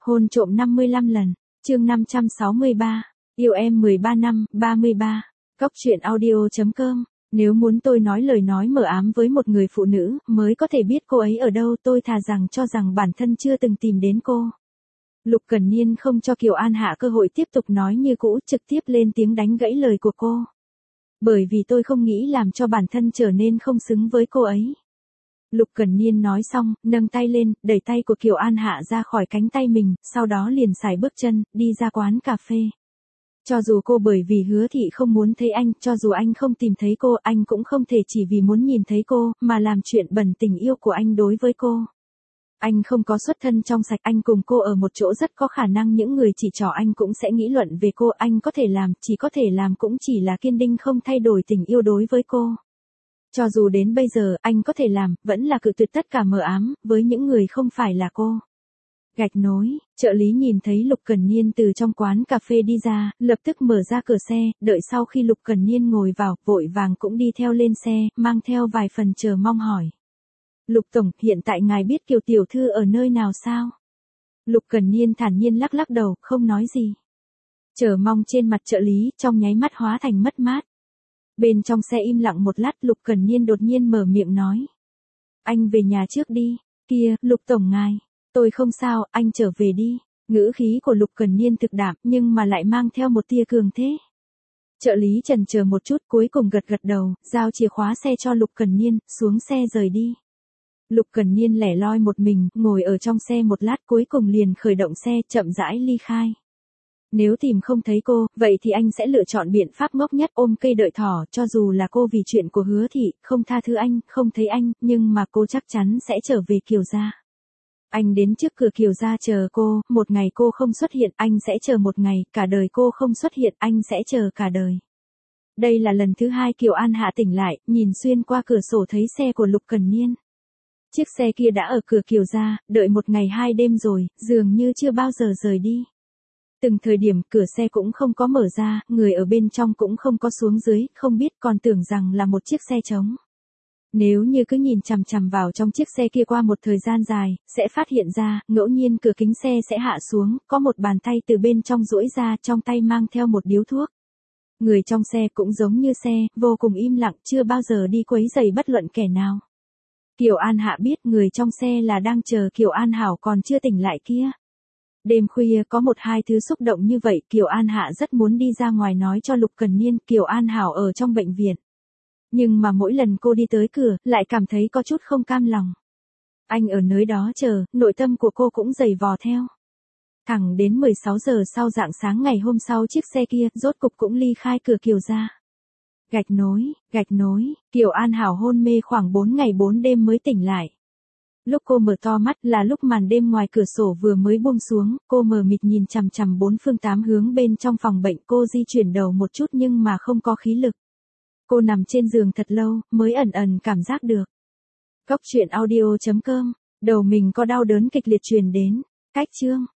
Hôn trộm 55 lần, chương 563, yêu em 13 năm, 33. Cóc truyện audio.com. Nếu muốn tôi nói lời nói mờ ám với một người phụ nữ, mới có thể biết cô ấy ở đâu, tôi thà rằng cho rằng bản thân chưa từng tìm đến cô. Lục Cẩn Niên không cho Kiều An Hạ cơ hội tiếp tục nói như cũ, trực tiếp lên tiếng đánh gãy lời của cô. Bởi vì tôi không nghĩ làm cho bản thân trở nên không xứng với cô ấy. Lục Cẩn Niên nói xong, nâng tay lên, đẩy tay của Kiều An Hạ ra khỏi cánh tay mình, sau đó liền sải bước chân, đi ra quán cà phê. Cho dù cô bởi vì Hứa Thị không muốn thấy anh, cho dù anh không tìm thấy cô, anh cũng không thể chỉ vì muốn nhìn thấy cô, mà làm chuyện bẩn tình yêu của anh đối với cô. Anh không có xuất thân trong sạch, anh cùng cô ở một chỗ rất có khả năng những người chỉ trỏ anh cũng sẽ nghĩ luận về cô, anh có thể làm, chỉ có thể làm cũng chỉ là kiên định không thay đổi tình yêu đối với cô. Cho dù đến bây giờ, anh có thể làm, vẫn là cự tuyệt tất cả mờ ám, với những người không phải là cô. Gạch nối, trợ lý nhìn thấy Lục Cẩn Niên từ trong quán cà phê đi ra, lập tức mở ra cửa xe, đợi sau khi Lục Cẩn Niên ngồi vào, vội vàng cũng đi theo lên xe, mang theo vài phần chờ mong hỏi. Lục Tổng, hiện tại ngài biết Kiều Tiểu Thư ở nơi nào sao? Lục Cẩn Niên thản nhiên lắc lắc đầu, không nói gì. Chờ mong trên mặt trợ lý, trong nháy mắt hóa thành mất mát. Bên trong xe im lặng một lát, Lục Cẩn Niên đột nhiên mở miệng nói. Anh về nhà trước đi, kia, Lục Tổng ngài. Tôi không sao, anh trở về đi. Ngữ khí của Lục Cẩn Niên thực đạm, nhưng mà lại mang theo một tia cường thế. Trợ lý chần chờ một chút, cuối cùng gật gật đầu, giao chìa khóa xe cho Lục Cẩn Niên, xuống xe rời đi. Lục Cẩn Niên lẻ loi một mình, ngồi ở trong xe một lát, cuối cùng liền khởi động xe, chậm rãi ly khai. Nếu tìm không thấy cô, vậy thì anh sẽ lựa chọn biện pháp ngốc nhất, ôm cây đợi thỏ, cho dù là cô vì chuyện của Hứa Thị, không tha thứ anh, không thấy anh, nhưng mà cô chắc chắn sẽ trở về Kiều gia. Anh đến trước cửa Kiều gia chờ cô, một ngày cô không xuất hiện, anh sẽ chờ một ngày, cả đời cô không xuất hiện, anh sẽ chờ cả đời. Đây là lần thứ hai Kiều An Hạ tỉnh lại, nhìn xuyên qua cửa sổ thấy xe của Lục Cẩn Niên. Chiếc xe kia đã ở cửa Kiều gia, đợi một ngày hai đêm rồi, dường như chưa bao giờ rời đi. Từng thời điểm cửa xe cũng không có mở ra, người ở bên trong cũng không có xuống dưới, không biết còn tưởng rằng là một chiếc xe trống. Nếu như cứ nhìn chằm chằm vào trong chiếc xe kia qua một thời gian dài, sẽ phát hiện ra, ngẫu nhiên cửa kính xe sẽ hạ xuống, có một bàn tay từ bên trong duỗi ra, trong tay mang theo một điếu thuốc. Người trong xe cũng giống như xe, vô cùng im lặng, chưa bao giờ đi quấy rầy bất luận kẻ nào. Kiều An Hạ biết người trong xe là đang chờ Kiều An Hảo còn chưa tỉnh lại kia. Đêm khuya có một hai thứ xúc động như vậy, Kiều An Hạ rất muốn đi ra ngoài nói cho Lục Cẩn Niên Kiều An Hảo ở trong bệnh viện. Nhưng mà mỗi lần cô đi tới cửa, lại cảm thấy có chút không cam lòng. Anh ở nơi đó chờ, nội tâm của cô cũng dày vò theo. Thẳng đến 16 giờ sau rạng sáng ngày hôm sau chiếc xe kia, rốt cục cũng ly khai cửa Kiều gia. Gạch nối, Kiều An Hảo hôn mê khoảng 4 ngày 4 đêm mới tỉnh lại. Lúc cô mở to mắt là lúc màn đêm ngoài cửa sổ vừa mới buông xuống, cô mờ mịt nhìn chằm chằm bốn phương tám hướng bên trong phòng bệnh, cô di chuyển đầu một chút nhưng mà không có khí lực. Cô nằm trên giường thật lâu, mới ẩn ẩn cảm giác được. Cóc truyện audio.com, đầu mình có đau đớn kịch liệt truyền đến. Cách chương.